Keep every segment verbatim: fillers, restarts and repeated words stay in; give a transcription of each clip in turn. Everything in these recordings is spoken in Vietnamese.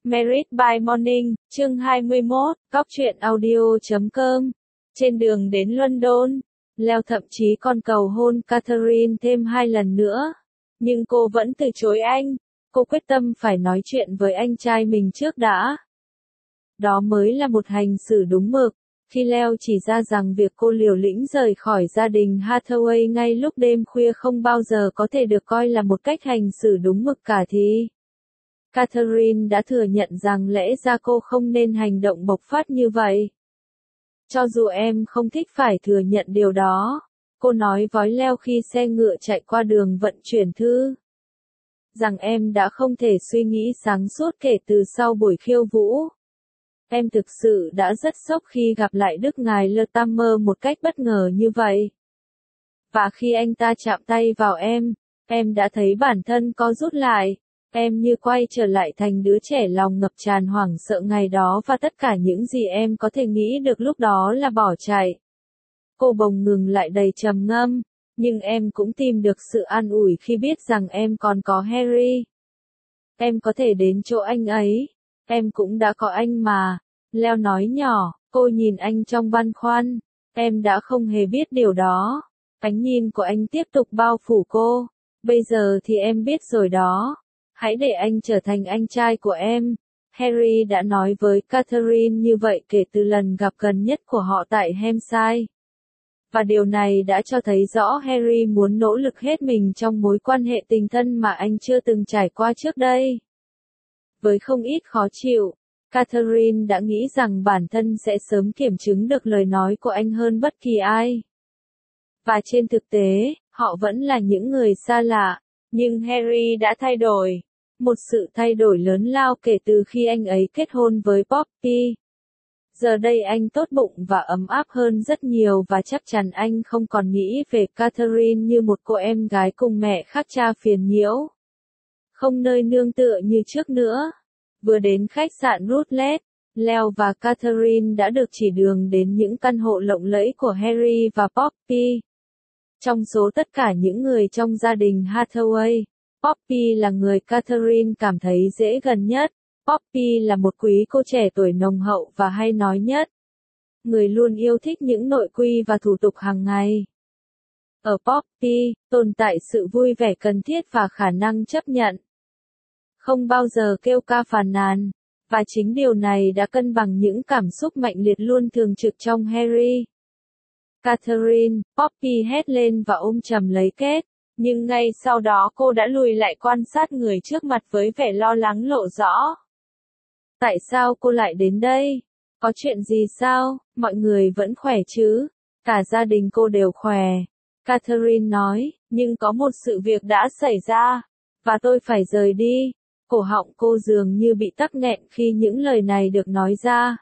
Married by Morning, chương hai mươi mốt, Cóc truyện audio chấm com. Trên đường đến London, Leo thậm chí còn cầu hôn Catherine thêm hai lần nữa. Nhưng cô vẫn từ chối anh. Cô quyết tâm phải nói chuyện với anh trai mình trước đã. Đó mới là một hành xử đúng mực. Khi Leo chỉ ra rằng việc cô liều lĩnh rời khỏi gia đình Hathaway ngay lúc đêm khuya không bao giờ có thể được coi là một cách hành xử đúng mực cả thì Catherine đã thừa nhận rằng lẽ ra cô không nên hành động bộc phát như vậy. Cho dù em không thích phải thừa nhận điều đó, cô nói với Leo khi xe ngựa chạy qua đường vận chuyển thư. Rằng em đã không thể suy nghĩ sáng suốt kể từ sau buổi khiêu vũ. Em thực sự đã rất sốc khi gặp lại Đức Ngài Latimer một cách bất ngờ như vậy. Và khi anh ta chạm tay vào em, em đã thấy bản thân co rút lại. Em như quay trở lại thành đứa trẻ lòng ngập tràn hoảng sợ ngày đó và tất cả những gì em có thể nghĩ được lúc đó là bỏ chạy. Cô bỗng ngừng lại đầy trầm ngâm, nhưng em cũng tìm được sự an ủi khi biết rằng em còn có Harry. Em có thể đến chỗ anh ấy. Em cũng đã có anh mà. Leo nói nhỏ, cô nhìn anh trong băn khoăn. Em đã không hề biết điều đó. Ánh nhìn của anh tiếp tục bao phủ cô. Bây giờ thì em biết rồi đó. Hãy để anh trở thành anh trai của em. Harry đã nói với Catherine như vậy kể từ lần gặp gần nhất của họ tại Hampshire. Và điều này đã cho thấy rõ Harry muốn nỗ lực hết mình trong mối quan hệ tình thân mà anh chưa từng trải qua trước đây. Với không ít khó chịu, Catherine đã nghĩ rằng bản thân sẽ sớm kiểm chứng được lời nói của anh hơn bất kỳ ai. Và trên thực tế, họ vẫn là những người xa lạ, nhưng Harry đã thay đổi. Một sự thay đổi lớn lao kể từ khi anh ấy kết hôn với Poppy. Giờ đây anh tốt bụng và ấm áp hơn rất nhiều và chắc chắn anh không còn nghĩ về Catherine như một cô em gái cùng mẹ khác cha phiền nhiễu. Không nơi nương tựa như trước nữa. Vừa đến khách sạn Rutledge, Leo và Catherine đã được chỉ đường đến những căn hộ lộng lẫy của Harry và Poppy. Trong số tất cả những người trong gia đình Hathaway, Poppy là người Catherine cảm thấy dễ gần nhất. Poppy là một quý cô trẻ tuổi nồng hậu và hay nói nhất. Người luôn yêu thích những nội quy và thủ tục hàng ngày. Ở Poppy, tồn tại sự vui vẻ cần thiết và khả năng chấp nhận. Không bao giờ kêu ca phàn nàn. Và chính điều này đã cân bằng những cảm xúc mạnh liệt luôn thường trực trong Harry. Catherine, Poppy hét lên và ôm chầm lấy Kate. Nhưng ngay sau đó cô đã lùi lại quan sát người trước mặt với vẻ lo lắng lộ rõ. Tại sao cô lại đến đây? Có chuyện gì sao? Mọi người vẫn khỏe chứ? Cả gia đình cô đều khỏe. Catherine nói, nhưng có một sự việc đã xảy ra. Và tôi phải rời đi. Cổ họng cô dường như bị tắc nghẹn khi những lời này được nói ra.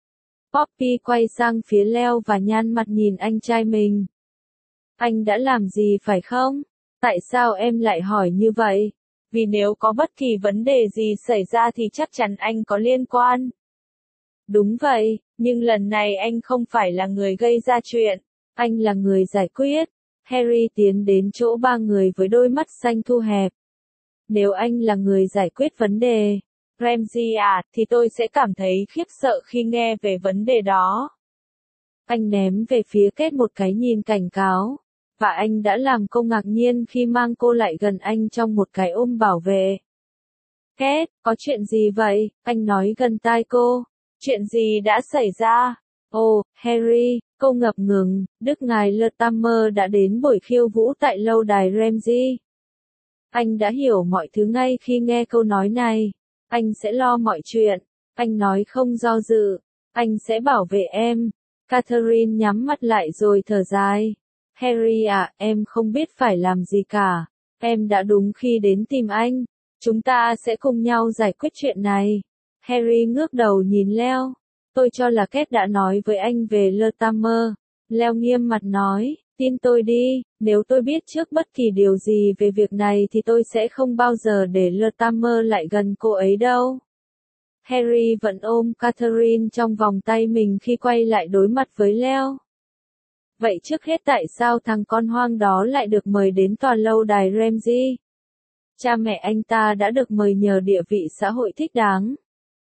Poppy quay sang phía Leo và nhăn mặt nhìn anh trai mình. Anh đã làm gì phải không? Tại sao em lại hỏi như vậy? Vì nếu có bất kỳ vấn đề gì xảy ra thì chắc chắn anh có liên quan. Đúng vậy, nhưng lần này anh không phải là người gây ra chuyện. Anh là người giải quyết. Harry tiến đến chỗ ba người với đôi mắt xanh thu hẹp. Nếu anh là người giải quyết vấn đề, Ramsay à, thì tôi sẽ cảm thấy khiếp sợ khi nghe về vấn đề đó. Anh ném về phía Kate một cái nhìn cảnh cáo. Và anh đã làm cô ngạc nhiên khi mang cô lại gần anh trong một cái ôm bảo vệ. Kate, có chuyện gì vậy? Anh nói gần tai cô. Chuyện gì đã xảy ra? Ồ, oh, Harry, cô ngập ngừng, Đức Ngài Latimer đã đến buổi khiêu vũ tại lâu đài Ramsay. Anh đã hiểu mọi thứ ngay khi nghe câu nói này. Anh sẽ lo mọi chuyện. Anh nói không do dự. Anh sẽ bảo vệ em. Catherine nhắm mắt lại rồi thở dài. Harry à, em không biết phải làm gì cả. Em đã đúng khi đến tìm anh. Chúng ta sẽ cùng nhau giải quyết chuyện này. Harry ngước đầu nhìn Leo. Tôi cho là Kate đã nói với anh về Latimer. Leo nghiêm mặt nói, tin tôi đi, nếu tôi biết trước bất kỳ điều gì về việc này thì tôi sẽ không bao giờ để Latimer lại gần cô ấy đâu. Harry vẫn ôm Catherine trong vòng tay mình khi quay lại đối mặt với Leo. Vậy trước hết tại sao thằng con hoang đó lại được mời đến tòa lâu đài Ramsay? Cha mẹ anh ta đã được mời nhờ địa vị xã hội thích đáng.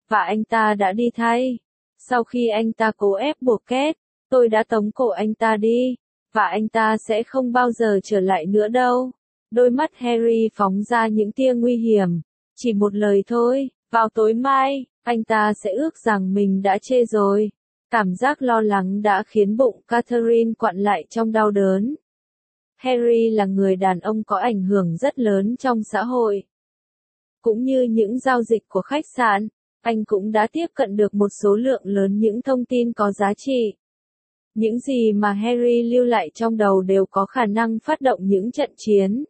và anh ta đã đi thay. Sau khi anh ta cố ép buộc Kate, tôi đã tống cổ anh ta đi, và anh ta sẽ không bao giờ trở lại nữa đâu. Đôi mắt Harry phóng ra những tia nguy hiểm. Chỉ một lời thôi, vào tối mai, anh ta sẽ ước rằng mình đã chê rồi. Cảm giác lo lắng đã khiến bụng Catherine quặn lại trong đau đớn. Harry là người đàn ông có ảnh hưởng rất lớn trong xã hội. Cũng như những giao dịch của khách sạn, anh cũng đã tiếp cận được một số lượng lớn những thông tin có giá trị. Những gì mà Harry lưu lại trong đầu đều có khả năng phát động những trận chiến.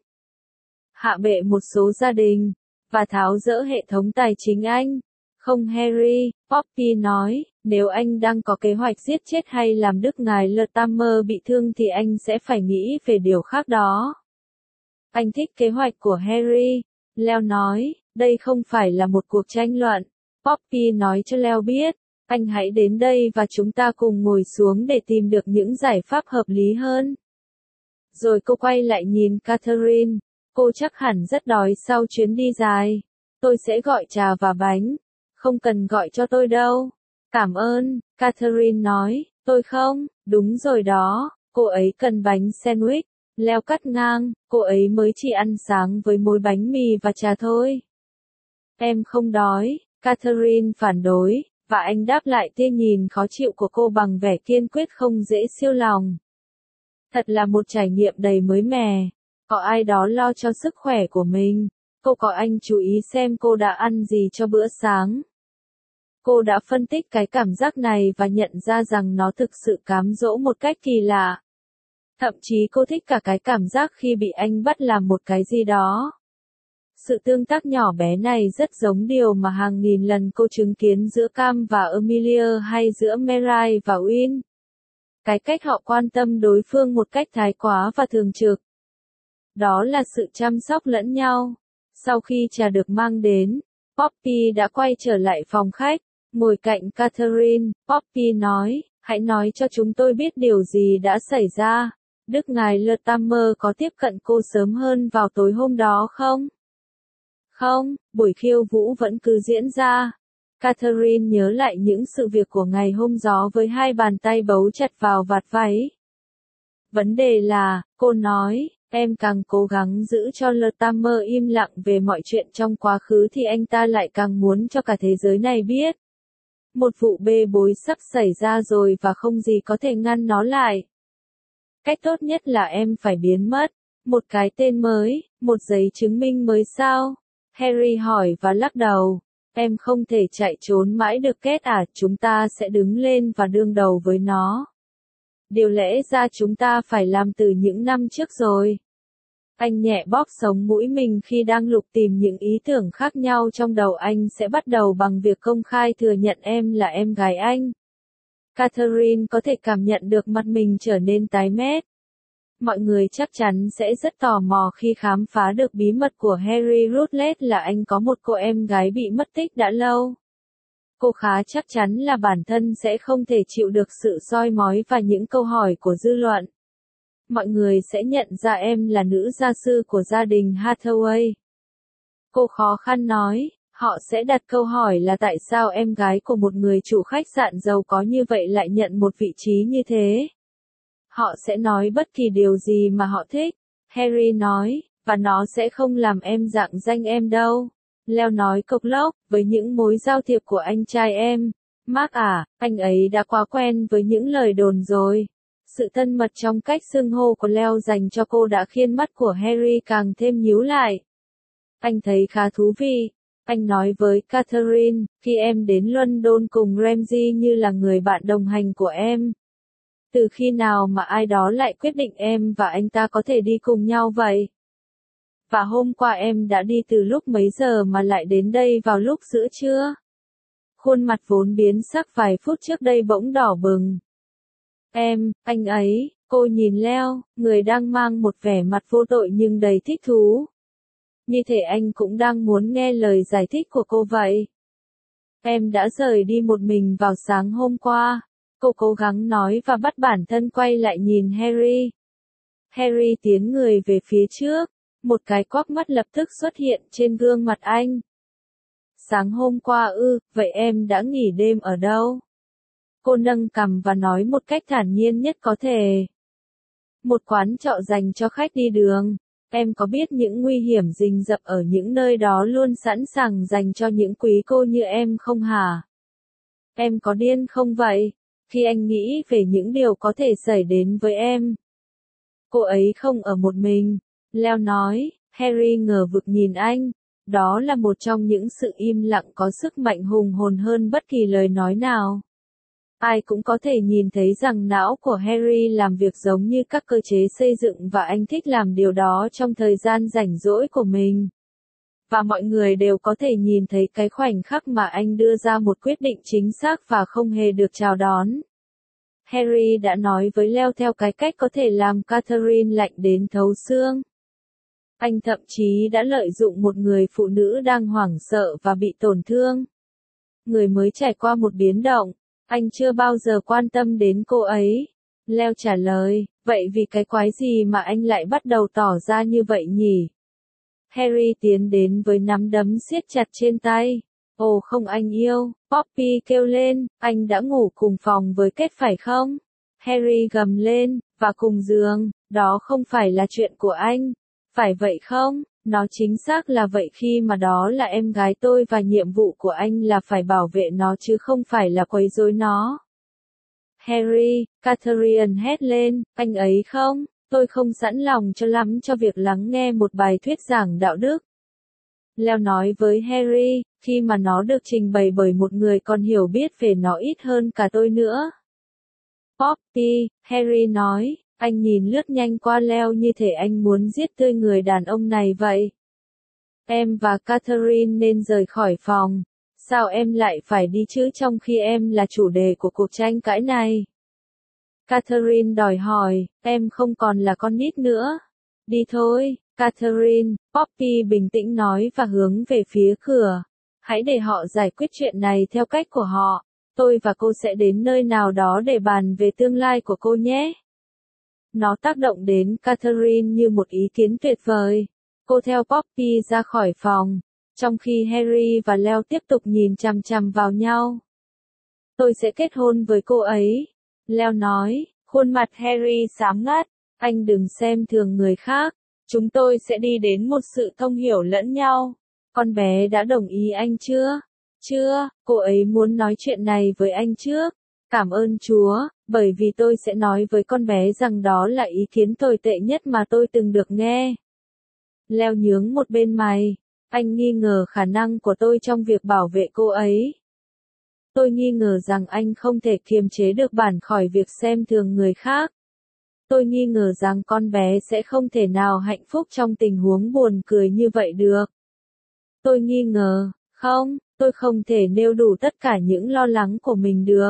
Hạ bệ một số gia đình, và tháo dỡ hệ thống tài chính Anh. Không Harry, Poppy nói, nếu anh đang có kế hoạch giết chết hay làm Đức Ngài Latimer bị thương thì anh sẽ phải nghĩ về điều khác đó. Anh thích kế hoạch của Harry, Leo nói, đây không phải là một cuộc tranh luận. Poppy nói cho Leo biết, anh hãy đến đây và chúng ta cùng ngồi xuống để tìm được những giải pháp hợp lý hơn. Rồi cô quay lại nhìn Catherine, cô chắc hẳn rất đói sau chuyến đi dài. Tôi sẽ gọi trà và bánh. Không cần gọi cho tôi đâu. Cảm ơn, Catherine nói, tôi không, đúng rồi đó, cô ấy cần bánh sandwich. Leo cắt ngang, cô ấy mới chỉ ăn sáng với mối bánh mì và trà thôi. Em không đói, Catherine phản đối, và anh đáp lại tia nhìn khó chịu của cô bằng vẻ kiên quyết không dễ siêu lòng. Thật là một trải nghiệm đầy mới mẻ. Có ai đó lo cho sức khỏe của mình. Cô có anh chú ý xem cô đã ăn gì cho bữa sáng. Cô đã phân tích cái cảm giác này và nhận ra rằng nó thực sự cám dỗ một cách kỳ lạ. Thậm chí cô thích cả cái cảm giác khi bị anh bắt làm một cái gì đó. Sự tương tác nhỏ bé này rất giống điều mà hàng nghìn lần cô chứng kiến giữa Cam và Emilia hay giữa Mary và Win. Cái cách họ quan tâm đối phương một cách thái quá và thường trực. Đó là sự chăm sóc lẫn nhau. Sau khi trà được mang đến, Poppy đã quay trở lại phòng khách, ngồi cạnh Catherine. Poppy nói, hãy nói cho chúng tôi biết điều gì đã xảy ra. Đức Ngài Latimer có tiếp cận cô sớm hơn vào tối hôm đó không? Không, buổi khiêu vũ vẫn cứ diễn ra. Catherine nhớ lại những sự việc của ngày hôm đó với hai bàn tay bấu chặt vào vạt váy. Vấn đề là, cô nói, em càng cố gắng giữ cho Latimer im lặng về mọi chuyện trong quá khứ thì anh ta lại càng muốn cho cả thế giới này biết. Một vụ bê bối sắp xảy ra rồi và không gì có thể ngăn nó lại. Cách tốt nhất là em phải biến mất. Một cái tên mới, một giấy chứng minh mới sao? Harry hỏi và lắc đầu. Em không thể chạy trốn mãi được Kate à, chúng ta sẽ đứng lên và đương đầu với nó. Điều lẽ ra chúng ta phải làm từ những năm trước rồi. Anh nhẹ bóp sống mũi mình khi đang lục tìm những ý tưởng khác nhau trong đầu anh sẽ bắt đầu bằng việc công khai thừa nhận em là em gái anh. Catherine có thể cảm nhận được mặt mình trở nên tái mét. Mọi người chắc chắn sẽ rất tò mò khi khám phá được bí mật của Harry Rutledge là anh có một cô em gái bị mất tích đã lâu. Cô khá chắc chắn là bản thân sẽ không thể chịu được sự soi mói và những câu hỏi của dư luận. Mọi người sẽ nhận ra em là nữ gia sư của gia đình Hathaway. Cô khó khăn nói, họ sẽ đặt câu hỏi là tại sao em gái của một người chủ khách sạn giàu có như vậy lại nhận một vị trí như thế. Họ sẽ nói bất kỳ điều gì mà họ thích, Harry nói, và nó sẽ không làm em rạng danh em đâu. Leo nói cộc lốc, với những mối giao thiệp của anh trai em. Mark à, anh ấy đã quá quen với những lời đồn rồi. Sự thân mật trong cách xưng hô của Leo dành cho cô đã khiến mắt của Harry càng thêm nhíu lại. Anh thấy khá thú vị. Anh nói với Catherine, khi em đến London cùng Ramsay như là người bạn đồng hành của em. Từ khi nào mà ai đó lại quyết định em và anh ta có thể đi cùng nhau vậy? Và hôm qua em đã đi từ lúc mấy giờ mà lại đến đây vào lúc giữa trưa? Khuôn mặt vốn biến sắc vài phút trước đây bỗng đỏ bừng. Em, anh ấy, cô nhìn Leo, người đang mang một vẻ mặt vô tội nhưng đầy thích thú. Như thể anh cũng đang muốn nghe lời giải thích của cô vậy. Em đã rời đi một mình vào sáng hôm qua. Cô cố gắng nói và bắt bản thân quay lại nhìn Harry. Harry tiến người về phía trước. Một cái quắc mắt lập tức xuất hiện trên gương mặt anh. Sáng hôm qua ư, vậy em đã nghỉ đêm ở đâu? Cô nâng cằm và nói một cách thản nhiên nhất có thể. Một quán trọ dành cho khách đi đường. Em có biết những nguy hiểm rình rập ở những nơi đó luôn sẵn sàng dành cho những quý cô như em không hả? Em có điên không vậy? Khi anh nghĩ về những điều có thể xảy đến với em. Cô ấy không ở một mình. Leo nói, Harry ngờ vực nhìn anh. Đó là một trong những sự im lặng có sức mạnh hùng hồn hơn bất kỳ lời nói nào. Ai cũng có thể nhìn thấy rằng não của Harry làm việc giống như các cơ chế xây dựng và anh thích làm điều đó trong thời gian rảnh rỗi của mình. Và mọi người đều có thể nhìn thấy cái khoảnh khắc mà anh đưa ra một quyết định chính xác và không hề được chào đón. Harry đã nói với Leo theo cái cách có thể làm Catherine lạnh đến thấu xương. Anh thậm chí đã lợi dụng một người phụ nữ đang hoảng sợ và bị tổn thương. Người mới trải qua một biến động. Anh chưa bao giờ quan tâm đến cô ấy. Leo trả lời, vậy vì cái quái gì mà anh lại bắt đầu tỏ ra như vậy nhỉ? Harry tiến đến với nắm đấm siết chặt trên tay. Ồ không anh yêu, Poppy kêu lên, anh đã ngủ cùng phòng với Kết phải không? Harry gầm lên, và cùng giường, đó không phải là chuyện của anh. Phải vậy không? Nó chính xác là vậy khi mà đó là em gái tôi và nhiệm vụ của anh là phải bảo vệ nó chứ không phải là quấy rối nó. Harry, Catherine hét lên, anh ấy không? Tôi không sẵn lòng cho lắm cho việc lắng nghe một bài thuyết giảng đạo đức. Leo nói với Harry, khi mà nó được trình bày bởi một người còn hiểu biết về nó ít hơn cả tôi nữa. Poppy, Harry nói, anh nhìn lướt nhanh qua Leo như thể anh muốn giết tươi người đàn ông này vậy. Em và Catherine nên rời khỏi phòng. Sao em lại phải đi chứ trong khi em là chủ đề của cuộc tranh cãi này? Catherine đòi hỏi, em không còn là con nít nữa. Đi thôi, Catherine, Poppy bình tĩnh nói và hướng về phía cửa. Hãy để họ giải quyết chuyện này theo cách của họ. Tôi và cô sẽ đến nơi nào đó để bàn về tương lai của cô nhé. Nó tác động đến Catherine như một ý kiến tuyệt vời. Cô theo Poppy ra khỏi phòng, trong khi Harry và Leo tiếp tục nhìn chằm chằm vào nhau. Tôi sẽ kết hôn với cô ấy. Leo nói, khuôn mặt Harry xám ngắt. Anh đừng xem thường người khác. Chúng tôi sẽ đi đến một sự thông hiểu lẫn nhau. Con bé đã đồng ý anh chưa? Chưa, cô ấy muốn nói chuyện này với anh trước. Cảm ơn Chúa, bởi vì tôi sẽ nói với con bé rằng đó là ý kiến tồi tệ nhất mà tôi từng được nghe. Leo nhướng một bên mày. Anh nghi ngờ khả năng của tôi trong việc bảo vệ cô ấy. Tôi nghi ngờ rằng anh không thể kiềm chế được bản khỏi việc xem thường người khác. Tôi nghi ngờ rằng con bé sẽ không thể nào hạnh phúc trong tình huống buồn cười như vậy được. Tôi nghi ngờ, không, tôi không thể nêu đủ tất cả những lo lắng của mình được.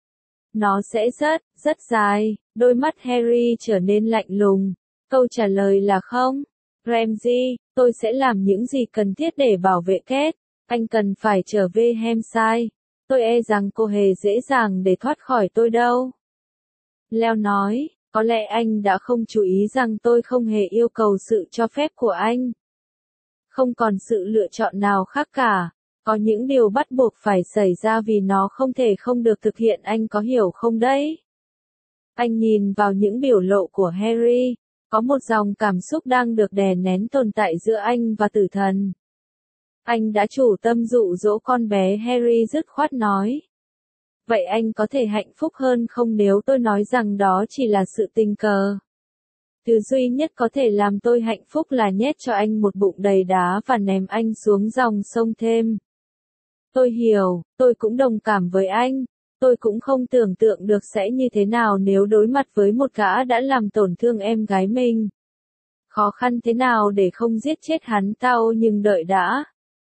Nó sẽ rất, rất dài. Đôi mắt Harry trở nên lạnh lùng. Câu trả lời là không. Ramsay, tôi sẽ làm những gì cần thiết để bảo vệ Kate. Anh cần phải trở về Hampshire. Tôi e rằng cô hề dễ dàng để thoát khỏi tôi đâu. Leo nói, có lẽ anh đã không chú ý rằng tôi không hề yêu cầu sự cho phép của anh. Không còn sự lựa chọn nào khác cả. Có những điều bắt buộc phải xảy ra vì nó không thể không được thực hiện, anh có hiểu không đấy? Anh nhìn vào những biểu lộ của Harry. Có một dòng cảm xúc đang được đè nén tồn tại giữa anh và tử thần. Anh đã chủ tâm dụ dỗ con bé, Harry dứt khoát nói. Vậy anh có thể hạnh phúc hơn không nếu tôi nói rằng đó chỉ là sự tình cờ? Thứ duy nhất có thể làm tôi hạnh phúc là nhét cho anh một bụng đầy đá và ném anh xuống dòng sông thêm. Tôi hiểu, tôi cũng đồng cảm với anh. Tôi cũng không tưởng tượng được sẽ như thế nào nếu đối mặt với một gã đã làm tổn thương em gái mình. Khó khăn thế nào để không giết chết hắn tao, nhưng đợi đã.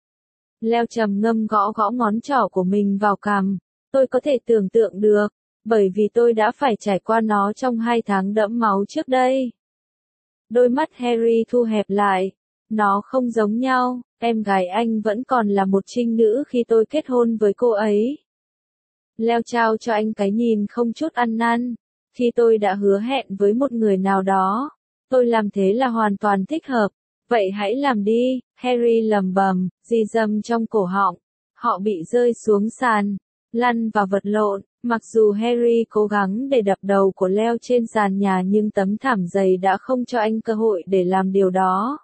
Leo trầm ngâm gõ gõ ngón trỏ của mình vào cằm. Tôi có thể tưởng tượng được, bởi vì tôi đã phải trải qua nó trong hai tháng đẫm máu trước đây. Đôi mắt Harry thu hẹp lại. Nó không giống nhau, em gái anh vẫn còn là một trinh nữ khi tôi kết hôn với cô ấy. Leo trao cho anh cái nhìn không chút ăn năn. Khi tôi đã hứa hẹn với một người nào đó, tôi làm thế là hoàn toàn thích hợp. Vậy hãy làm đi, Harry lầm bầm, di dâm trong cổ họng. Họ bị rơi xuống sàn, lăn và vật lộn. Mặc dù Harry cố gắng để đập đầu của Leo trên sàn nhà nhưng tấm thảm dày đã không cho anh cơ hội để làm điều đó.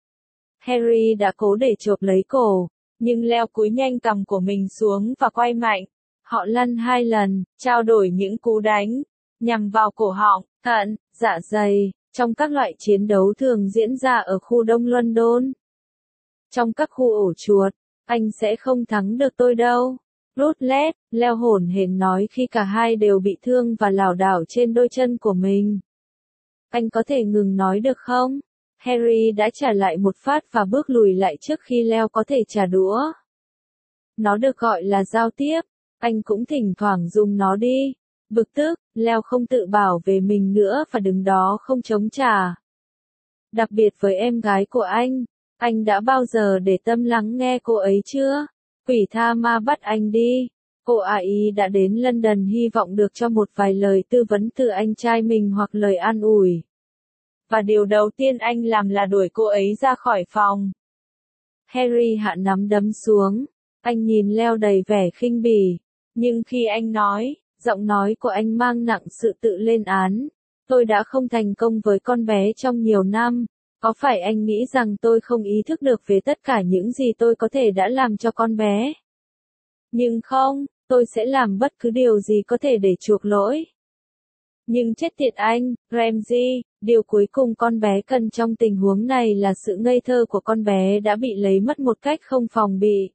Harry đã cố để chộp lấy cổ, nhưng Leo cúi nhanh cằm của mình xuống và quay mạnh. Họ lăn hai lần, trao đổi những cú đánh, nhằm vào cổ họng, thận, dạ dày, trong các loại chiến đấu thường diễn ra ở khu Đông London. Trong các khu ổ chuột, anh sẽ không thắng được tôi đâu. Rutledge, Leo hổn hển nói khi cả hai đều bị thương và lảo đảo trên đôi chân của mình. Anh có thể ngừng nói được không? Harry đã trả lại một phát và bước lùi lại trước khi Leo có thể trả đũa. Nó được gọi là giao tiếp, anh cũng thỉnh thoảng dùng nó đi. Bực tức, Leo không tự bảo vệ mình nữa và đứng đó không chống trả. Đặc biệt với em gái của anh, anh đã bao giờ để tâm lắng nghe cô ấy chưa? Quỷ tha ma bắt anh đi. Cô ấy đã đến London hy vọng được cho một vài lời tư vấn từ anh trai mình hoặc lời an ủi. Và điều đầu tiên anh làm là đuổi cô ấy ra khỏi phòng. Harry hạ nắm đấm xuống. Anh nhìn Leo đầy vẻ khinh bỉ. Nhưng khi anh nói, giọng nói của anh mang nặng sự tự lên án. Tôi đã không thành công với con bé trong nhiều năm. Có phải anh nghĩ rằng tôi không ý thức được về tất cả những gì tôi có thể đã làm cho con bé? Nhưng không, tôi sẽ làm bất cứ điều gì có thể để chuộc lỗi. Nhưng chết tiệt anh, Ramsay, điều cuối cùng con bé cần trong tình huống này là sự ngây thơ của con bé đã bị lấy mất một cách không phòng bị.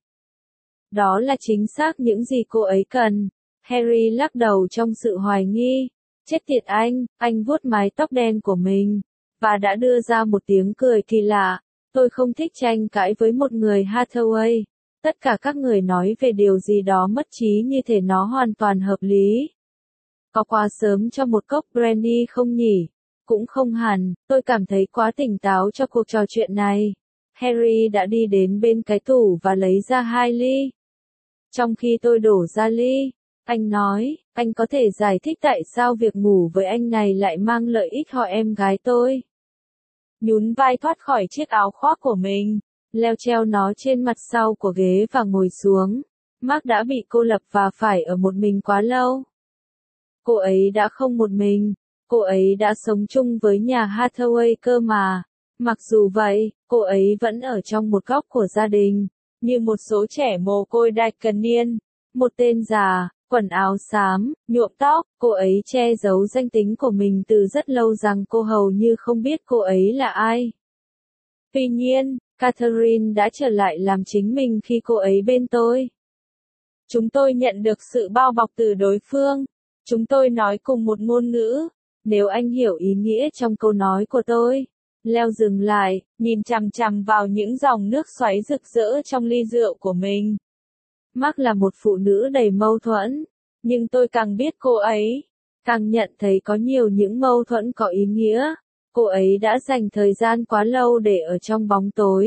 Đó là chính xác những gì cô ấy cần. Harry lắc đầu trong sự hoài nghi. Chết tiệt anh, anh vuốt mái tóc đen của mình, và đã đưa ra một tiếng cười kỳ lạ. Tôi không thích tranh cãi với một người Hathaway. Tất cả các người nói về điều gì đó mất trí như thể nó hoàn toàn hợp lý. Có quá sớm cho một cốc brandy không nhỉ? Cũng không hẳn, tôi cảm thấy quá tỉnh táo cho cuộc trò chuyện này. Harry đã đi đến bên cái tủ và lấy ra hai ly. Trong khi tôi đổ ra ly, anh nói, anh có thể giải thích tại sao việc ngủ với anh này lại mang lợi ích cho em gái tôi. Nhún vai thoát khỏi chiếc áo khoác của mình, Leo treo nó trên mặt sau của ghế và ngồi xuống. Mark đã bị cô lập và phải ở một mình quá lâu. Cô ấy đã không một mình, cô ấy đã sống chung với nhà Hathaway cơ mà. Mặc dù vậy, cô ấy vẫn ở trong một góc của gia đình, như một số trẻ mồ côi đại cần niên. Một tên già, quần áo xám, nhuộm tóc, cô ấy che giấu danh tính của mình từ rất lâu rằng cô hầu như không biết cô ấy là ai. Tuy nhiên, Catherine đã trở lại làm chính mình khi cô ấy bên tôi. Chúng tôi nhận được sự bao bọc từ đối phương. Chúng tôi nói cùng một ngôn ngữ. Nếu anh hiểu ý nghĩa trong câu nói của tôi. Leo dừng lại, nhìn chằm chằm vào những dòng nước xoáy rực rỡ trong ly rượu của mình. Mark là một phụ nữ đầy mâu thuẫn. Nhưng tôi càng biết cô ấy, càng nhận thấy có nhiều những mâu thuẫn có ý nghĩa. Cô ấy đã dành thời gian quá lâu để ở trong bóng tối.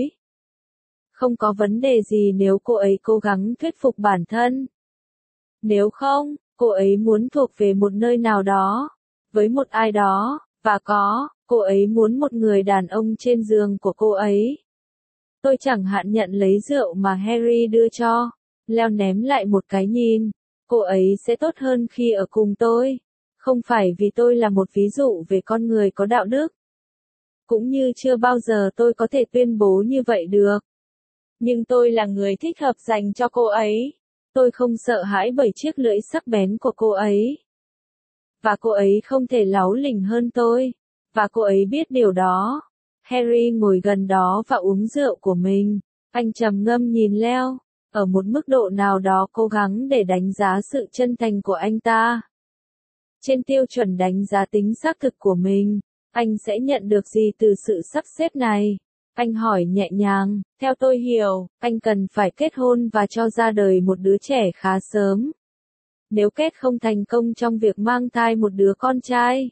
Không có vấn đề gì nếu cô ấy cố gắng thuyết phục bản thân. Nếu không, cô ấy muốn thuộc về một nơi nào đó, với một ai đó, và có, cô ấy muốn một người đàn ông trên giường của cô ấy. Tôi chẳng hạn nhận lấy rượu mà Harry đưa cho. Leo ném lại một cái nhìn. Cô ấy sẽ tốt hơn khi ở cùng tôi. Không phải vì tôi là một ví dụ về con người có đạo đức. Cũng như chưa bao giờ tôi có thể tuyên bố như vậy được. Nhưng tôi là người thích hợp dành cho cô ấy. Tôi không sợ hãi bởi chiếc lưỡi sắc bén của cô ấy. Và cô ấy không thể láu lỉnh hơn tôi. Và cô ấy biết điều đó. Harry ngồi gần đó và uống rượu của mình. Anh trầm ngâm nhìn Leo. Ở một mức độ nào đó cố gắng để đánh giá sự chân thành của anh ta. Trên tiêu chuẩn đánh giá tính xác thực của mình, anh sẽ nhận được gì từ sự sắp xếp này? Anh hỏi nhẹ nhàng, theo tôi hiểu, anh cần phải kết hôn và cho ra đời một đứa trẻ khá sớm. Nếu kết không thành công trong việc mang thai một đứa con trai,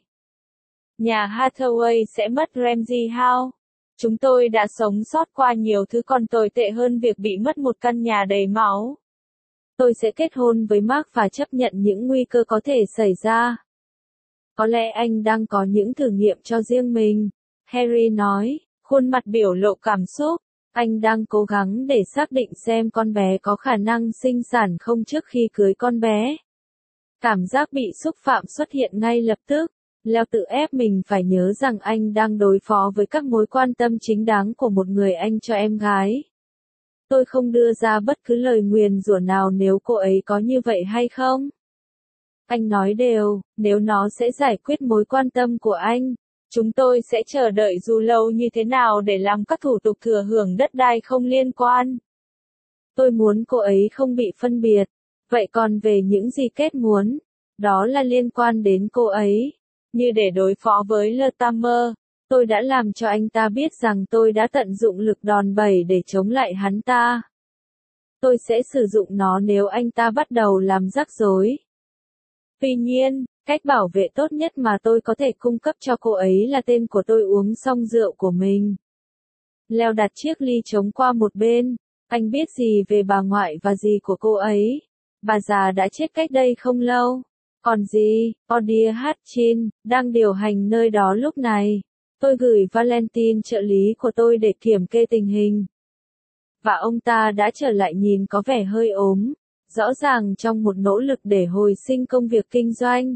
nhà Hathaway sẽ mất Ramsay House. Chúng tôi đã sống sót qua nhiều thứ còn tồi tệ hơn việc bị mất một căn nhà đầy máu. Tôi sẽ kết hôn với Mark và chấp nhận những nguy cơ có thể xảy ra. Có lẽ anh đang có những thử nghiệm cho riêng mình, Harry nói, khuôn mặt biểu lộ cảm xúc. Anh đang cố gắng để xác định xem con bé có khả năng sinh sản không trước khi cưới con bé. Cảm giác bị xúc phạm xuất hiện ngay lập tức. Leo tự ép mình phải nhớ rằng anh đang đối phó với các mối quan tâm chính đáng của một người anh cho em gái. Tôi không đưa ra bất cứ lời nguyền rủa nào nếu cô ấy có như vậy hay không. Anh nói đều, nếu nó sẽ giải quyết mối quan tâm của anh, chúng tôi sẽ chờ đợi dù lâu như thế nào để làm các thủ tục thừa hưởng đất đai không liên quan. Tôi muốn cô ấy không bị phân biệt. Vậy còn về những gì Kate muốn, đó là liên quan đến cô ấy. Như để đối phó với Latimer, tôi đã làm cho anh ta biết rằng tôi đã tận dụng lực đòn bẩy để chống lại hắn ta. Tôi sẽ sử dụng nó nếu anh ta bắt đầu làm rắc rối. Tuy nhiên, cách bảo vệ tốt nhất mà tôi có thể cung cấp cho cô ấy là tên của tôi uống xong rượu của mình. Leo đặt chiếc ly trống qua một bên. Anh biết gì về bà ngoại và dì của cô ấy? Bà già đã chết cách đây không lâu. Còn gì, Odia Hutchin, đang điều hành nơi đó lúc này. Tôi gửi Valentine trợ lý của tôi để kiểm kê tình hình. Và ông ta đã trở lại nhìn có vẻ hơi ốm, rõ ràng trong một nỗ lực để hồi sinh công việc kinh doanh.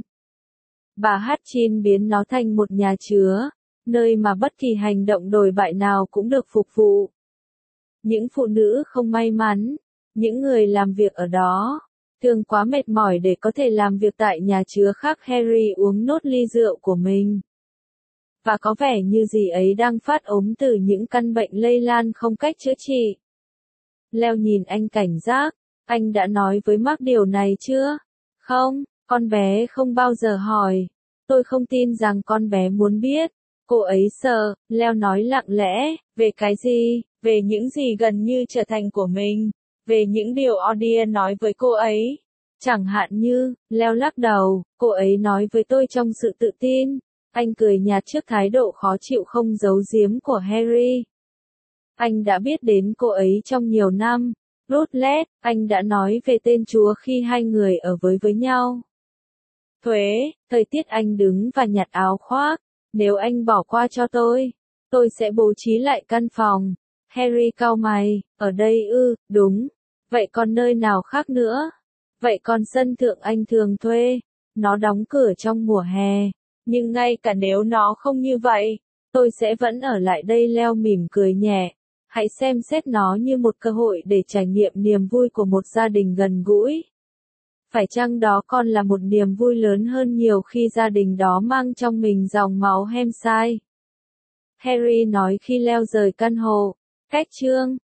Bà Hutchin biến nó thành một nhà chứa, nơi mà bất kỳ hành động đồi bại nào cũng được phục vụ. Những phụ nữ không may mắn, những người làm việc ở đó, thường quá mệt mỏi để có thể làm việc tại nhà chứa khác. Harry uống nốt ly rượu của mình. Và có vẻ như dì ấy đang phát ốm từ những căn bệnh lây lan không cách chữa trị. Leo nhìn anh cảnh giác. Anh đã nói với Mark điều này chưa? Không, con bé không bao giờ hỏi. Tôi không tin rằng con bé muốn biết. Cô ấy sợ, Leo nói lặng lẽ. Về cái gì? Về những gì gần như trở thành của mình. Về những điều Odia nói với cô ấy. Chẳng hạn như, Leo lắc đầu, cô ấy nói với tôi trong sự tự tin. Anh cười nhạt trước thái độ khó chịu không giấu giếm của Harry. Anh đã biết đến cô ấy trong nhiều năm. Rutledge, anh đã nói về tên Chúa khi hai người ở với với nhau. Thuế, thời tiết. Anh đứng và nhặt áo khoác. Nếu anh bỏ qua cho tôi, tôi sẽ bố trí lại căn phòng. Harry cau mày, ở đây ư, đúng. Vậy còn nơi nào khác nữa? Vậy còn sân thượng anh thường thuê, nó đóng cửa trong mùa hè. Nhưng ngay cả nếu nó không như vậy, tôi sẽ vẫn ở lại đây. Leo mỉm cười nhẹ. Hãy xem xét nó như một cơ hội để trải nghiệm niềm vui của một gia đình gần gũi. Phải chăng đó còn là một niềm vui lớn hơn nhiều khi gia đình đó mang trong mình dòng máu Hampshire? Harry nói khi Leo rời căn hộ. Cách chương